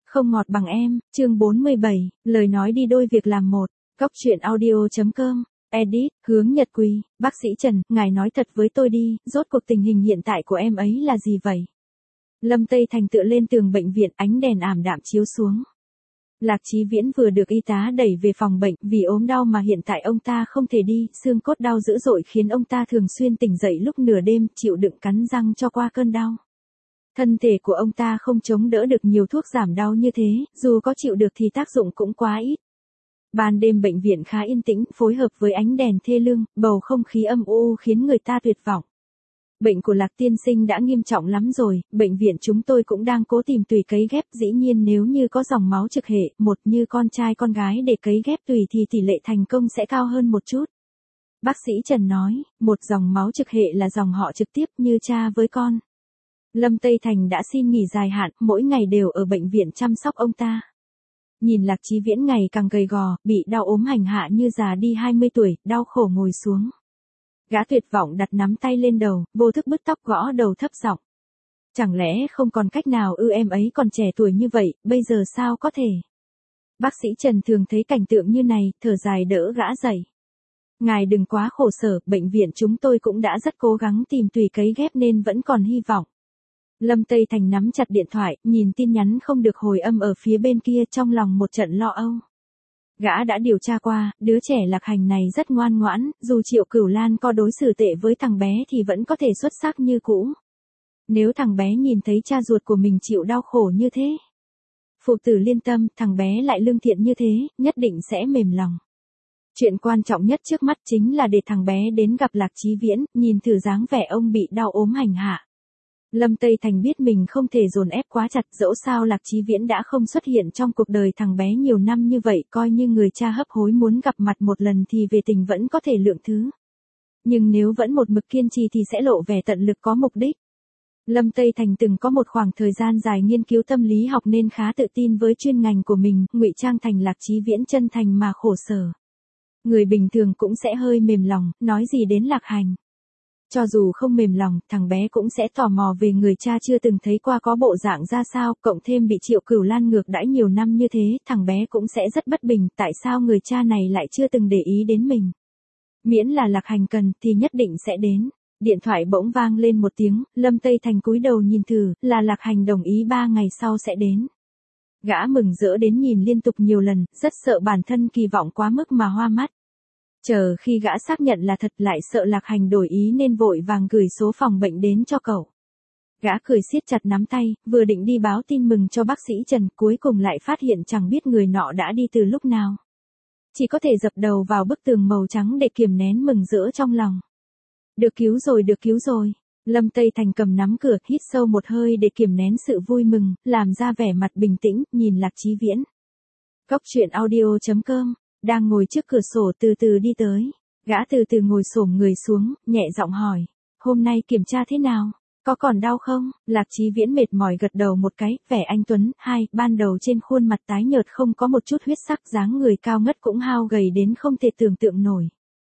Không ngọt bằng em, chương 47, lời nói đi đôi việc làm một. Góc truyện audio.com. Edit, Hướng Nhật Quỳ, bác sĩ Trần, ngài nói thật với tôi đi, rốt cuộc tình hình hiện tại của em ấy là gì vậy? Lâm Tây Thành tựa lên tường bệnh viện, ánh đèn ảm đạm chiếu xuống. Lạc Chí Viễn vừa được y tá đẩy về phòng bệnh, vì ốm đau mà hiện tại ông ta không thể đi, xương cốt đau dữ dội khiến ông ta thường xuyên tỉnh dậy lúc nửa đêm, chịu đựng cắn răng cho qua cơn đau. Thân thể của ông ta không chống đỡ được nhiều thuốc giảm đau như thế, dù có chịu được thì tác dụng cũng quá ít. Ban đêm bệnh viện khá yên tĩnh, phối hợp với ánh đèn thê lương, bầu không khí âm u khiến người ta tuyệt vọng. Bệnh của Lạc tiên sinh đã nghiêm trọng lắm rồi, bệnh viện chúng tôi cũng đang cố tìm tùy cấy ghép, dĩ nhiên nếu như có dòng máu trực hệ, một như con trai con gái để cấy ghép tùy thì tỷ lệ thành công sẽ cao hơn một chút. Bác sĩ Trần nói, một dòng máu trực hệ là dòng họ trực tiếp như cha với con. Lâm Tây Thành đã xin nghỉ dài hạn, mỗi ngày đều ở bệnh viện chăm sóc ông ta. Nhìn Lạc Chí Viễn ngày càng gầy gò, bị đau ốm hành hạ như già đi 20 tuổi, đau khổ ngồi xuống. Gã tuyệt vọng đặt nắm tay lên đầu, vô thức bứt tóc gõ đầu thấp giọng. Chẳng lẽ không còn cách nào em ấy còn trẻ tuổi như vậy, bây giờ sao có thể? Bác sĩ Trần thường thấy cảnh tượng như này, thở dài đỡ gã dậy. Ngài đừng quá khổ sở, bệnh viện chúng tôi cũng đã rất cố gắng tìm tùy cấy ghép nên vẫn còn hy vọng. Lâm Tây Thành nắm chặt điện thoại, nhìn tin nhắn không được hồi âm ở phía bên kia, trong lòng một trận lo âu. Gã đã điều tra qua, đứa trẻ Lạc Hành này rất ngoan ngoãn, dù Triệu Cửu Lan có đối xử tệ với thằng bé thì vẫn có thể xuất sắc như cũ. Nếu thằng bé nhìn thấy cha ruột của mình chịu đau khổ như thế, phụ tử liên tâm, thằng bé lại lương thiện như thế, nhất định sẽ mềm lòng. Chuyện quan trọng nhất trước mắt chính là để thằng bé đến gặp Lạc Chí Viễn, nhìn thử dáng vẻ ông bị đau ốm hành hạ. Lâm Tây Thành biết mình không thể dồn ép quá chặt, dẫu sao Lạc Chí Viễn đã không xuất hiện trong cuộc đời thằng bé nhiều năm như vậy, coi như người cha hấp hối muốn gặp mặt một lần thì về tình vẫn có thể lượng thứ. Nhưng nếu vẫn một mực kiên trì thì sẽ lộ vẻ tận lực có mục đích. Lâm Tây Thành từng có một khoảng thời gian dài nghiên cứu tâm lý học nên khá tự tin với chuyên ngành của mình, ngụy trang thành Lạc Chí Viễn chân thành mà khổ sở. Người bình thường cũng sẽ hơi mềm lòng, nói gì đến Lạc Hành. Cho dù không mềm lòng, thằng bé cũng sẽ tò mò về người cha chưa từng thấy qua có bộ dạng ra sao, cộng thêm bị Triệu Cửu Lan ngược đãi nhiều năm như thế, thằng bé cũng sẽ rất bất bình, tại sao người cha này lại chưa từng để ý đến mình. Miễn là Lạc Hành cần thì nhất định sẽ đến. Điện thoại bỗng vang lên một tiếng, Lâm Tây Thành cúi đầu nhìn thử, là Lạc Hành đồng ý 3 ngày sau sẽ đến. Gã mừng rỡ đến nhìn liên tục nhiều lần, rất sợ bản thân kỳ vọng quá mức mà hoa mắt. Chờ khi gã xác nhận là thật lại sợ Lạc Hành đổi ý nên vội vàng gửi số phòng bệnh đến cho cậu. Gã cười siết chặt nắm tay, vừa định đi báo tin mừng cho bác sĩ Trần, cuối cùng lại phát hiện chẳng biết người nọ đã đi từ lúc nào. Chỉ có thể dập đầu vào bức tường màu trắng để kiềm nén mừng rỡ trong lòng. Được cứu rồi, được cứu rồi. Lâm Tây Thành cầm nắm cửa, hít sâu một hơi để kiềm nén sự vui mừng, làm ra vẻ mặt bình tĩnh, nhìn Lạc Chí Viễn. Góc truyện audio.com. Đang ngồi trước cửa sổ từ từ đi tới. Gã từ từ ngồi xổm người xuống, nhẹ giọng hỏi. Hôm nay kiểm tra thế nào? Có còn đau không? Lạc Chí Viễn mệt mỏi gật đầu một cái, vẻ anh tuấn. Ban đầu trên khuôn mặt tái nhợt không có một chút huyết sắc, dáng người cao ngất cũng hao gầy đến không thể tưởng tượng nổi.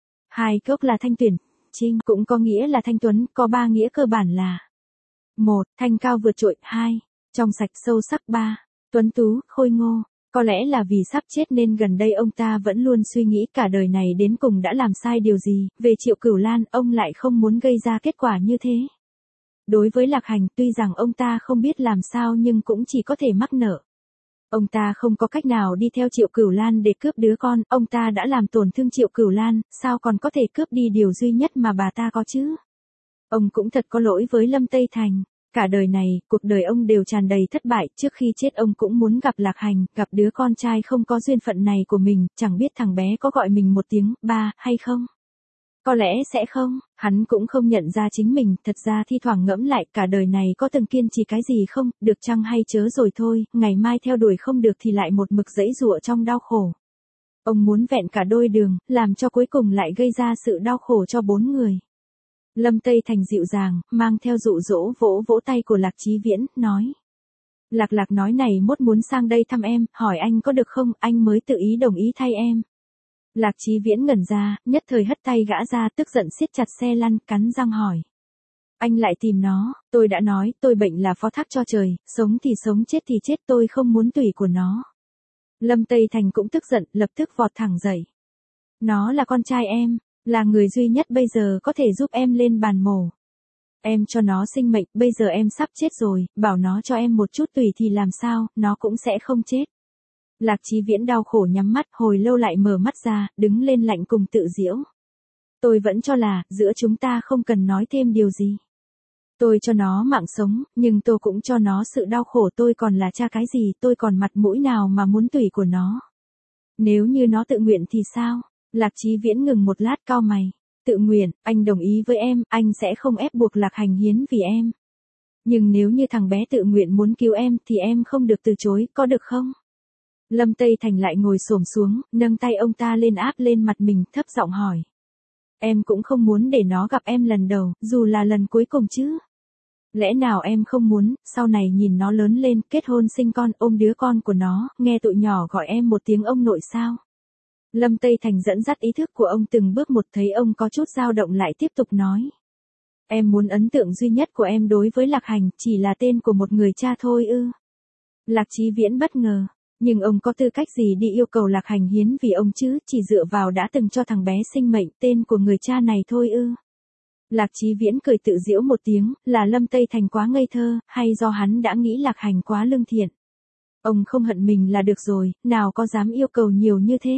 Cốc là thanh tuyển, trinh cũng có nghĩa là thanh tuấn, có 3 nghĩa cơ bản là: 1. Thanh cao vượt trội. 2. Trong sạch sâu sắc. 3. Tuấn tú, khôi ngô. Có lẽ là vì sắp chết nên gần đây ông ta vẫn luôn suy nghĩ cả đời này đến cùng đã làm sai điều gì, về Triệu Cửu Lan ông lại không muốn gây ra kết quả như thế. Đối với Lạc Hành tuy rằng ông ta không biết làm sao nhưng cũng chỉ có thể mắc nợ. Ông ta không có cách nào đi theo Triệu Cửu Lan để cướp đứa con, ông ta đã làm tổn thương Triệu Cửu Lan, sao còn có thể cướp đi điều duy nhất mà bà ta có chứ? Ông cũng thật có lỗi với Lâm Tây Thành. Cả đời này, cuộc đời ông đều tràn đầy thất bại, trước khi chết ông cũng muốn gặp Lạc Hành, gặp đứa con trai không có duyên phận này của mình, chẳng biết thằng bé có gọi mình một tiếng, ba, hay không? Có lẽ sẽ không, hắn cũng không nhận ra chính mình, thật ra thi thoảng ngẫm lại, cả đời này có từng kiên trì cái gì không, được chăng hay chớ rồi thôi, ngày mai theo đuổi không được thì lại một mực giãy giụa trong đau khổ. Ông muốn vẹn cả đôi đường, làm cho cuối cùng lại gây ra sự đau khổ cho 4 người. Lâm Tây Thành dịu dàng, mang theo dụ dỗ vỗ vỗ tay của Lạc Chí Viễn, nói. Lạc nói này mốt muốn sang đây thăm em, hỏi anh có được không, anh mới tự ý đồng ý thay em. Lạc Chí Viễn ngẩn ra, nhất thời hất tay gã ra, tức giận siết chặt xe lăn, cắn răng hỏi. Anh lại tìm nó, tôi đã nói, tôi bệnh là phó thác cho trời, sống thì sống chết thì chết, tôi không muốn tùy của nó. Lâm Tây Thành cũng tức giận, lập tức vọt thẳng dậy. Nó là con trai em, là người duy nhất bây giờ có thể giúp em lên bàn mổ. Em cho nó sinh mệnh, bây giờ em sắp chết rồi, bảo nó cho em một chút tùy thì làm sao, nó cũng sẽ không chết. Lạc Chí Viễn đau khổ nhắm mắt, hồi lâu lại mở mắt ra, đứng lên lạnh cùng tự giễu. Tôi vẫn cho là, giữa chúng ta không cần nói thêm điều gì. Tôi cho nó mạng sống, nhưng tôi cũng cho nó sự đau khổ, tôi còn là cha cái gì, tôi còn mặt mũi nào mà muốn tùy của nó. Nếu như nó tự nguyện thì sao? Lạc Chí Viễn ngừng một lát cau mày. Tự nguyện, anh đồng ý với em, anh sẽ không ép buộc Lạc Hành hiến vì em. Nhưng nếu như thằng bé tự nguyện muốn cứu em thì em không được từ chối, có được không? Lâm Tây Thành lại ngồi xổm xuống, nâng tay ông ta lên áp lên mặt mình, thấp giọng hỏi. Em cũng không muốn để nó gặp em lần đầu, dù là lần cuối cùng chứ. Lẽ nào em không muốn, sau này nhìn nó lớn lên, kết hôn sinh con, ôm đứa con của nó, nghe tụi nhỏ gọi em một tiếng ông nội sao? Lâm Tây Thành dẫn dắt ý thức của ông từng bước một, thấy ông có chút dao động lại tiếp tục nói. Em muốn ấn tượng duy nhất của em đối với Lạc Hành chỉ là tên của một người cha thôi ư? Lạc Chí Viễn bất ngờ, nhưng ông có tư cách gì đi yêu cầu Lạc Hành hiến vì ông chứ, chỉ dựa vào đã từng cho thằng bé sinh mệnh, tên của người cha này thôi ư? Lạc Chí Viễn cười tự giễu một tiếng, là Lâm Tây Thành quá ngây thơ, hay do hắn đã nghĩ Lạc Hành quá lương thiện. Ông không hận mình là được rồi, nào có dám yêu cầu nhiều như thế.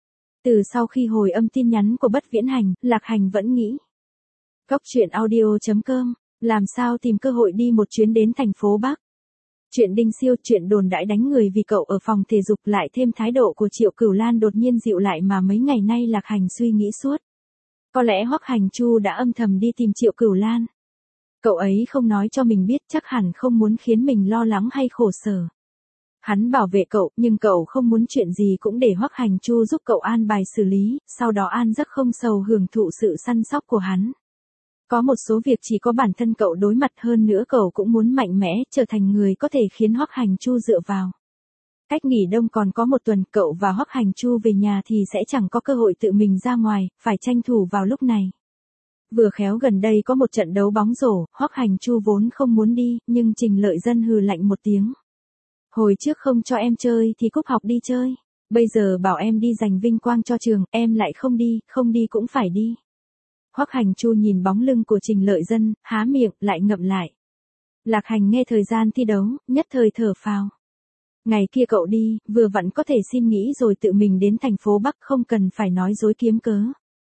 Từ sau khi hồi âm tin nhắn của Bất Viễn Hành, Lạc Hành vẫn nghĩ. Cốc truyện audio.com, làm sao tìm cơ hội đi một chuyến đến thành phố Bắc. Chuyện Đinh Siêu, chuyện đồn đãi đánh người vì cậu ở phòng thể dục, lại thêm thái độ của Triệu Cửu Lan đột nhiên dịu lại mà mấy ngày nay Lạc Hành suy nghĩ suốt. Có lẽ Hoắc Hành Chu đã âm thầm đi tìm Triệu Cửu Lan. Cậu ấy không nói cho mình biết, chắc hẳn không muốn khiến mình lo lắng hay khổ sở. Hắn bảo vệ cậu, nhưng cậu không muốn chuyện gì cũng để Hoắc Hành Chu giúp cậu an bài xử lý, sau đó an giấc không sầu hưởng thụ sự săn sóc của hắn. Có một số việc chỉ có bản thân cậu đối mặt, hơn nữa cậu cũng muốn mạnh mẽ, trở thành người có thể khiến Hoắc Hành Chu dựa vào. Cách nghỉ đông còn có một tuần, cậu và Hoắc Hành Chu về nhà thì sẽ chẳng có cơ hội tự mình ra ngoài, phải tranh thủ vào lúc này. Vừa khéo gần đây có một trận đấu bóng rổ, Hoắc Hành Chu vốn không muốn đi, nhưng Trình Lợi Dân hừ lạnh một tiếng. Hồi trước không cho em chơi thì cúp học đi chơi. Bây giờ bảo em đi giành vinh quang cho trường, em lại không đi cũng phải đi. Hoắc Hành Chu nhìn bóng lưng của Trình Lợi Dân, há miệng, lại ngậm lại. Lạc Hành nghe thời gian thi đấu, nhất thời thở phào. Ngày kia cậu đi, vừa vặn có thể xin nghỉ rồi tự mình đến thành phố Bắc, không cần phải nói dối kiếm cớ.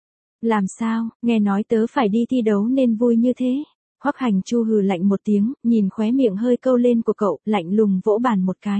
Làm sao, nghe nói tớ phải đi thi đấu nên vui như thế. Hoắc Hành Chu hừ lạnh một tiếng, nhìn khóe miệng hơi câu lên của cậu, lạnh lùng vỗ bàn một cái.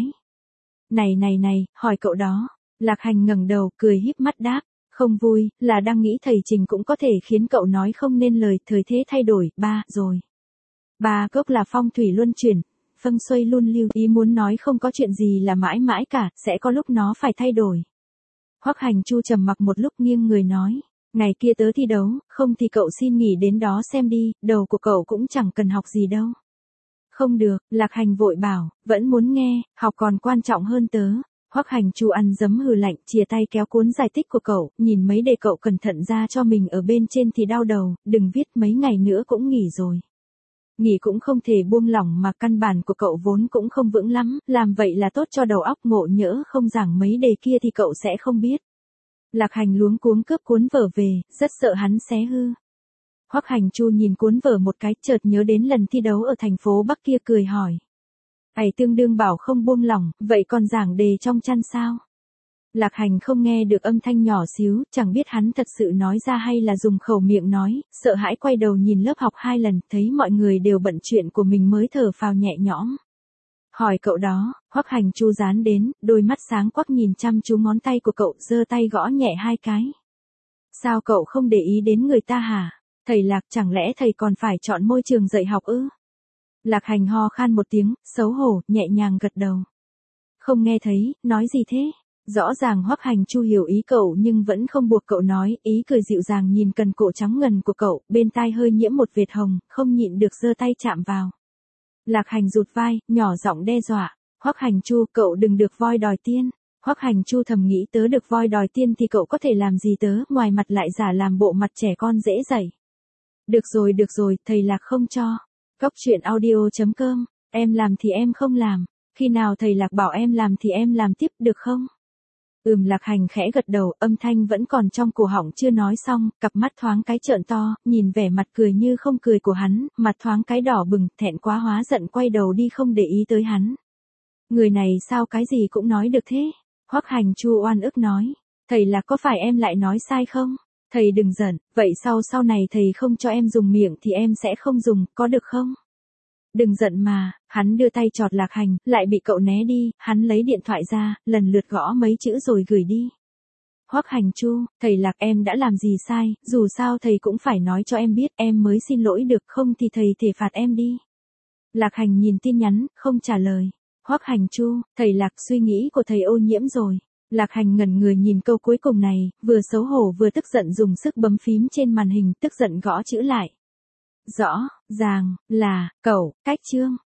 Này, hỏi cậu đó. Lạc Hành ngẩng đầu, cười híp mắt đáp. Không vui, là đang nghĩ thầy Trình cũng có thể khiến cậu nói không nên lời, thời thế thay đổi, rồi. Ba cốc là phong thủy luân chuyển, phâng xuây luôn lưu, ý muốn nói không có chuyện gì là mãi mãi cả, sẽ có lúc nó phải thay đổi. Hoắc Hành Chu trầm mặc một lúc, nghiêng người nói. Ngày kia tớ thi đấu, không thì cậu xin nghỉ đến đó xem đi, đầu của cậu cũng chẳng cần học gì đâu. Không được, Lạc Hành vội bảo, vẫn muốn nghe, học còn quan trọng hơn tớ. Hoắc Hành Chu ăn dấm hừ lạnh, chìa tay kéo cuốn giải tích của cậu, nhìn mấy đề cậu cẩn thận ra cho mình ở bên trên thì đau đầu, đừng viết, mấy ngày nữa cũng nghỉ rồi. Nghỉ cũng không thể buông lỏng mà căn bản của cậu vốn cũng không vững lắm, làm vậy là tốt cho đầu óc, ngộ nhỡ không giảng mấy đề kia thì cậu sẽ không biết. Lạc Hành luống cuống cướp cuốn vở về, rất sợ hắn xé hư. Hoắc Hành Chu nhìn cuốn vở một cái, chợt nhớ đến lần thi đấu ở thành phố Bắc kia, cười hỏi. Ấy tương đương bảo không buông lỏng, vậy còn giảng đề trong chăn sao? Lạc Hành không nghe được âm thanh nhỏ xíu, chẳng biết hắn thật sự nói ra hay là dùng khẩu miệng nói, sợ hãi quay đầu nhìn lớp học 2 lần, thấy mọi người đều bận chuyện của mình mới thở phào nhẹ nhõm. Hỏi cậu đó, Hoắc Hành Chu dán đến, đôi mắt sáng quắc nhìn chăm chú ngón tay của cậu, giơ tay gõ nhẹ 2 cái. Sao cậu không để ý đến người ta hả? Thầy Lạc, chẳng lẽ thầy còn phải chọn môi trường dạy học ư? Lạc Hành ho khan một tiếng, xấu hổ, nhẹ nhàng gật đầu. Không nghe thấy, nói gì thế? Rõ ràng Hoắc Hành Chu hiểu ý cậu nhưng vẫn không buộc cậu nói, ý cười dịu dàng nhìn cần cổ trắng ngần của cậu, bên tai hơi nhiễm một vệt hồng, không nhịn được giơ tay chạm vào. Lạc Hành rụt vai, nhỏ giọng đe dọa, Hoắc Hành Chu, cậu đừng được voi đòi tiên. Hoắc Hành Chu thầm nghĩ, tớ được voi đòi tiên thì cậu có thể làm gì tớ, ngoài mặt lại giả làm bộ mặt trẻ con dễ dạy. Được rồi, thầy Lạc không cho. Cóc truyện audio.com, em làm thì em không làm. Khi nào thầy Lạc bảo em làm thì em làm tiếp được không? Lạc Hành khẽ gật đầu, âm thanh vẫn còn trong cổ họng chưa nói xong, cặp mắt thoáng cái trợn to, nhìn vẻ mặt cười như không cười của hắn, mặt thoáng cái đỏ bừng, thẹn quá hóa giận quay đầu đi không để ý tới hắn. Người này sao cái gì cũng nói được thế? Hoắc Hành Chu oan ức nói. Thầy Lạc có phải em lại nói sai không? Thầy đừng giận, vậy sau này thầy không cho em dùng miệng thì em sẽ không dùng, có được không? Đừng giận mà, hắn đưa tay chọt Lạc Hành, lại bị cậu né đi, hắn lấy điện thoại ra, lần lượt gõ mấy chữ rồi gửi đi. Hoắc Hành Chu, thầy Lạc em đã làm gì sai, dù sao thầy cũng phải nói cho em biết, em mới xin lỗi được, không thì thầy thể phạt em đi. Lạc Hành nhìn tin nhắn, không trả lời. Hoắc Hành Chu, thầy Lạc suy nghĩ của thầy ô nhiễm rồi. Lạc Hành ngẩn người nhìn câu cuối cùng này, vừa xấu hổ vừa tức giận dùng sức bấm phím trên màn hình, tức giận gõ chữ lại. Rõ ràng, là, cậu, cách chương.